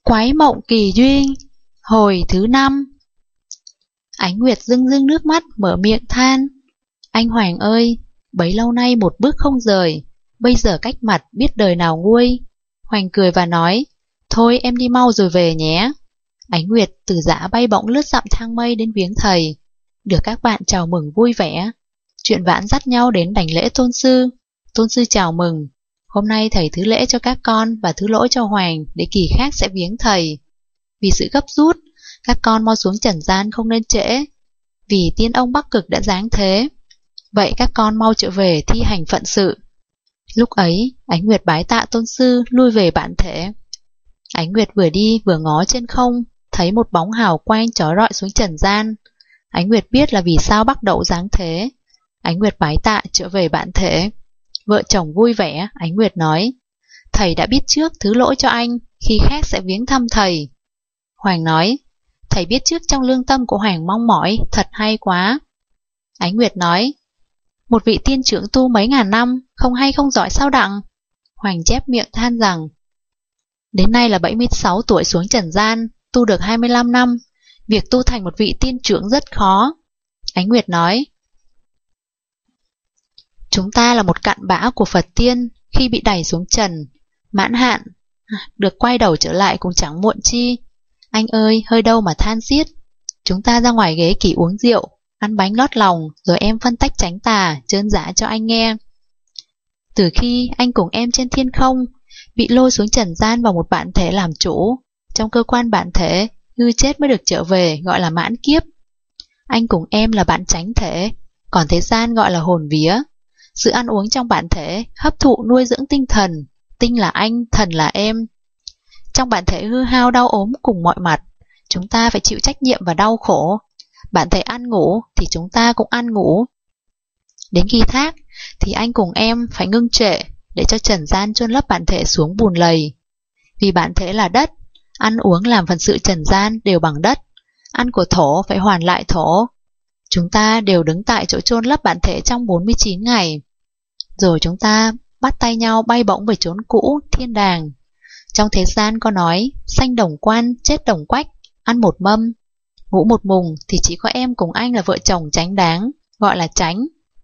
Quái mộng kỳ duyên, hồi thứ 5. Ánh Nguyệt rưng rưng nước mắt mở miệng than. Anh Hoàng ơi, bấy lâu nay một bước không rời, bây giờ cách mặt biết đời nào nguôi. Hoàng cười và nói, thôi em đi mau rồi về nhé. Ánh Nguyệt từ giã bay bổng lướt dặm thang mây đến viếng thầy, được các bạn chào mừng vui vẻ. Chuyện vãn dắt nhau đến đảnh lễ tôn sư. Tôn sư chào mừng, hôm nay thầy thứ lễ cho các con và thứ lỗi cho Hoàng, để kỳ khác sẽ viếng thầy. Vì sự gấp rút, các con mau xuống trần gian không nên trễ, vì tiên ông Bắc Cực đã giáng thế. Vậy các con mau trở về thi hành phận sự. Lúc ấy, Ánh Nguyệt bái tạ tôn sư lui về bản thể. Ánh Nguyệt vừa đi vừa ngó trên không, thấy một bóng hào quang chói rọi xuống trần gian. Ánh Nguyệt biết là vì sao Bắc Đậu giáng thế. Ánh Nguyệt bái tạ trở về bản thể. Vợ chồng vui vẻ, Ánh Nguyệt nói, thầy đã biết trước thứ lỗi cho anh, khi khác sẽ viếng thăm thầy. Hoàng nói, thầy biết trước trong lương tâm của Hoàng mong mỏi, thật hay quá. Ánh Nguyệt nói, một vị tiên trưởng tu mấy ngàn năm, không hay không giỏi sao đặng. Hoàng chép miệng than rằng, đến nay là 76 tuổi xuống trần gian, tu được 25 năm, việc tu thành một vị tiên trưởng rất khó. Ánh Nguyệt nói, chúng ta là một cặn bã của Phật tiên, khi bị đẩy xuống trần, mãn hạn, được quay đầu trở lại cũng chẳng muộn chi. Anh ơi, hơi đâu mà than xiết. Chúng ta ra ngoài ghế kỳ uống rượu, ăn bánh lót lòng, rồi em phân tách tránh tà, trơn giả cho anh nghe. Từ khi anh cùng em trên thiên không, bị lôi xuống trần gian vào một bản thể làm chủ, trong cơ quan bản thể, hư chết mới được trở về, gọi là mãn kiếp. Anh cùng em là bản chánh thể, còn thế gian gọi là hồn vía. Sự ăn uống trong bản thể, hấp thụ nuôi dưỡng tinh thần, tinh là anh, thần là em. Trong bản thể hư hao đau ốm cùng mọi mặt, chúng ta phải chịu trách nhiệm và đau khổ. Bản thể ăn ngủ thì chúng ta cũng ăn ngủ. Đến khi thác thì anh cùng em phải ngưng trệ, để cho trần gian chôn lấp bản thể xuống bùn lầy. Vì bản thể là đất, ăn uống làm phần sự trần gian đều bằng đất, ăn của thổ phải hoàn lại thổ. Chúng ta đều đứng tại chỗ chôn lấp bản thể trong 49 ngày. Rồi chúng ta bắt tay nhau bay bổng về chốn cũ, thiên đàng. Trong thế gian có nói, sanh đồng quan, chết đồng quách, ăn một mâm. Ngủ một mùng thì chỉ có em cùng anh là vợ chồng chánh đáng, gọi là chánh.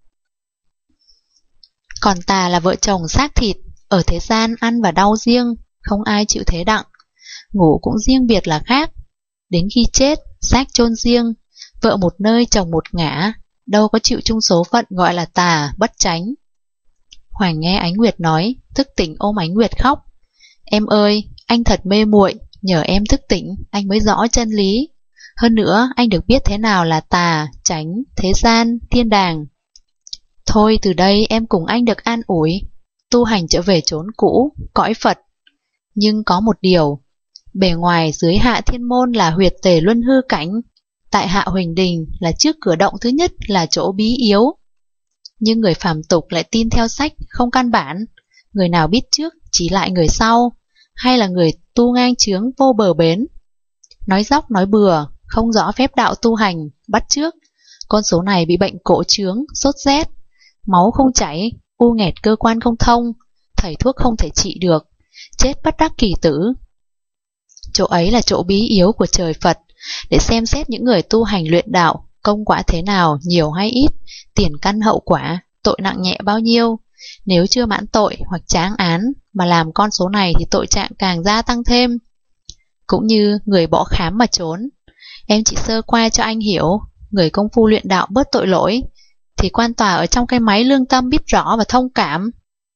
Còn tà là vợ chồng xác thịt, ở thế gian ăn và đau riêng, không ai chịu thế đặng. Ngủ cũng riêng biệt là khác. Đến khi chết, xác chôn riêng, vợ một nơi chồng một ngã, đâu có chịu chung số phận gọi là tà, bất chánh. Hoàng nghe Ánh Nguyệt nói, thức tỉnh ôm Ánh Nguyệt khóc. Em ơi, anh thật mê muội, nhờ em thức tỉnh, anh mới rõ chân lý. Hơn nữa, anh được biết thế nào là tà, chánh, thế gian, thiên đàng. Thôi từ đây em cùng anh được an ủi, tu hành trở về chốn cũ, cõi Phật. Nhưng có một điều, bề ngoài dưới hạ thiên môn là huyệt tề luân hư cảnh, tại hạ huỳnh đình là trước cửa động thứ nhất là chỗ bí yếu. Nhưng người phàm tục lại tin theo sách, không căn bản. Người nào biết trước chỉ lại người sau, hay là người tu ngang chướng vô bờ bến. Nói dóc nói bừa, không rõ phép đạo tu hành, bắt chước. Con số này bị bệnh cổ chướng, sốt rét, máu không chảy, u nghẹt cơ quan không thông, thầy thuốc không thể trị được, chết bất đắc kỳ tử. Chỗ ấy là chỗ bí yếu của trời Phật, để xem xét những người tu hành luyện đạo, công quả thế nào, nhiều hay ít, tiền căn hậu quả, tội nặng nhẹ bao nhiêu. Nếu chưa mãn tội hoặc tráng án mà làm con số này thì tội trạng càng gia tăng thêm. Cũng như người bỏ khám mà trốn. Em chỉ sơ qua cho anh hiểu, người công phu luyện đạo bớt tội lỗi, thì quan tòa ở trong cái máy lương tâm biết rõ và thông cảm.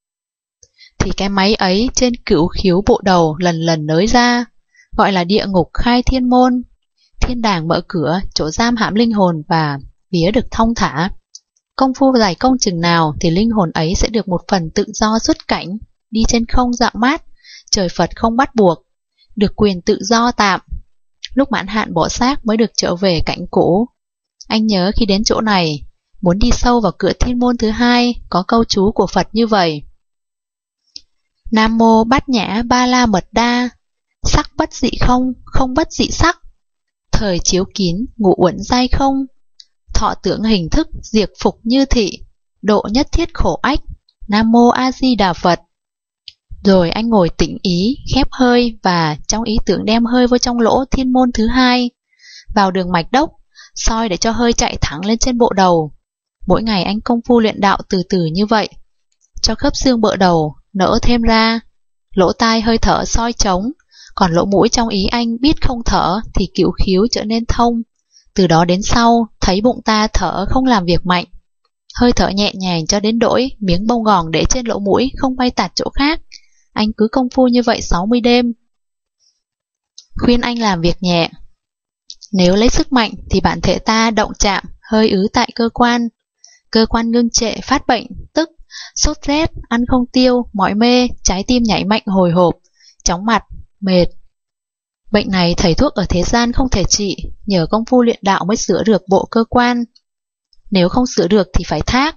Thì cái máy ấy trên cửu khiếu bộ đầu lần lần nới ra, gọi là địa ngục khai thiên môn. Thiên đàng mở cửa, chỗ giam hãm linh hồn và vía được thông thả. Công phu dày công chừng nào thì linh hồn ấy sẽ được một phần tự do xuất cảnh, đi trên không dạng mát, trời Phật không bắt buộc, được quyền tự do tạm. Lúc mãn hạn bỏ xác mới được trở về cảnh cũ. Anh nhớ khi đến chỗ này, muốn đi sâu vào cửa thiên môn thứ hai, có câu chú của Phật như vậy. Nam mô Bát Nhã Ba La Mật Đa, sắc bất dị không, không bất dị sắc. Thời chiếu kín, ngụ uẩn giai không. Thọ tưởng hình thức, diệt phục như thị. Độ nhất thiết khổ ách. Nam mô A Di Đà Phật. Rồi anh ngồi tĩnh ý, khép hơi và trong ý tưởng đem hơi vô trong lỗ thiên môn thứ hai, vào đường mạch đốc, soi để cho hơi chạy thẳng lên trên bộ đầu. Mỗi ngày anh công phu luyện đạo từ từ như vậy, cho khớp xương bợ đầu nở thêm ra, lỗ tai hơi thở soi trống, còn lỗ mũi trong ý anh biết không thở thì cửu khíu trở nên thông. Từ đó đến sau, thấy bụng ta thở không làm việc mạnh, hơi thở nhẹ nhàng cho đến đỗi miếng bông gòn để trên lỗ mũi không bay tạt chỗ khác. Anh cứ công phu như vậy 60 đêm. Khuyên anh làm việc nhẹ. Nếu lấy sức mạnh thì bản thể ta động chạm, hơi ứ tại cơ quan ngưng trệ phát bệnh, tức sốt rét, ăn không tiêu, mỏi mê, trái tim nhảy mạnh hồi hộp, chóng mặt, mệt. Bệnh này thầy thuốc ở thế gian không thể trị, nhờ công phu luyện đạo mới sửa được bộ cơ quan. Nếu không sửa được thì phải thác.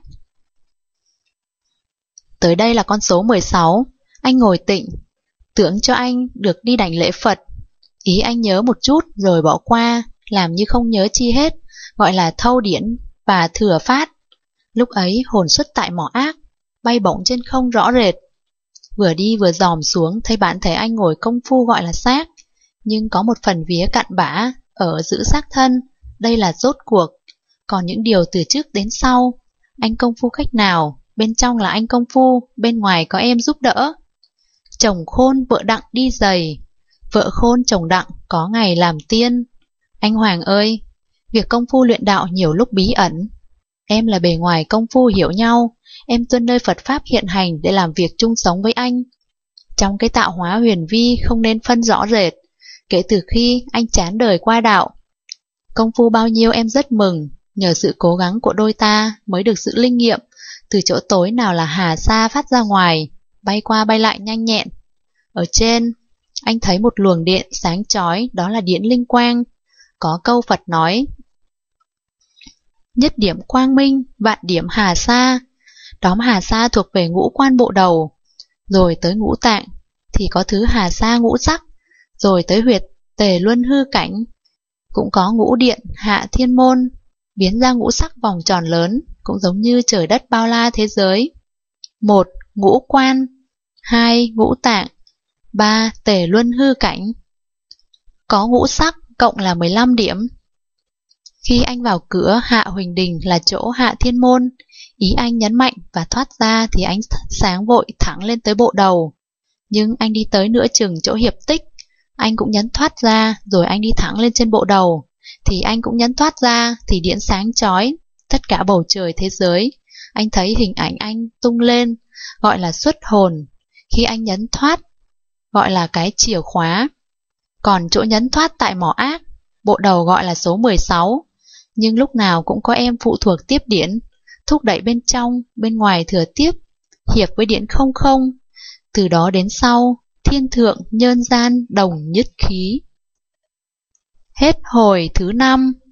Tới đây là con số 16. Anh ngồi tịnh, tưởng cho anh được đi đảnh lễ Phật. Ý anh nhớ một chút rồi bỏ qua, làm như không nhớ chi hết, gọi là thâu điển và thừa phát. Lúc ấy hồn xuất tại mỏ ác, bay bổng trên không rõ rệt. Vừa đi vừa dòm xuống thấy bản thể anh ngồi công phu gọi là xác, nhưng có một phần vía cặn bã ở giữ xác thân, đây là rốt cuộc. Còn những điều từ trước đến sau, anh công phu cách nào, bên trong là anh công phu, bên ngoài có em giúp đỡ. Chồng khôn vợ đặng đi giày, vợ khôn chồng đặng có ngày làm tiên. Anh Hoàng ơi, việc công phu luyện đạo nhiều lúc bí ẩn. Em là bề ngoài công phu hiểu nhau, em tuân nơi Phật Pháp hiện hành để làm việc chung sống với anh. Trong cái tạo hóa huyền vi không nên phân rõ rệt, kể từ khi anh chán đời qua đạo. Công phu bao nhiêu em rất mừng, nhờ sự cố gắng của đôi ta mới được sự linh nghiệm, từ chỗ tối nào là hà sa phát ra ngoài, bay qua bay lại nhanh nhẹn. Ở trên, anh thấy một luồng điện sáng chói, đó là điện linh quang. Có câu Phật nói, nhất điểm quang minh, vạn điểm hà sa. Đóm hà sa thuộc về ngũ quan bộ đầu, rồi tới ngũ tạng thì có thứ hà sa ngũ sắc, rồi tới huyệt tề luân hư cảnh, cũng có ngũ điện hạ thiên môn, biến ra ngũ sắc vòng tròn lớn, cũng giống như trời đất bao la thế giới. 1. Ngũ quan, 2. Ngũ tạng, 3. Tề luân hư cảnh. Có ngũ sắc cộng là 15 điểm. Khi anh vào cửa hạ huỳnh đình là chỗ hạ thiên môn, ý anh nhấn mạnh và thoát ra thì ánh sáng vội thẳng lên tới bộ đầu. Nhưng anh đi tới nửa chừng chỗ hiệp tích, anh cũng nhấn thoát ra, rồi anh đi thẳng lên trên bộ đầu, thì anh cũng nhấn thoát ra, thì điện sáng chói, tất cả bầu trời thế giới. Anh thấy hình ảnh anh tung lên, gọi là xuất hồn. Khi anh nhấn thoát, gọi là cái chìa khóa. Còn chỗ nhấn thoát tại mỏ ác, bộ đầu gọi là số 16. Nhưng lúc nào cũng có em phụ thuộc tiếp điện, thúc đẩy bên trong, bên ngoài thừa tiếp, hiệp với điện 00. Từ đó đến sau, thiên thượng nhân gian đồng nhất khí. Hết hồi thứ 5.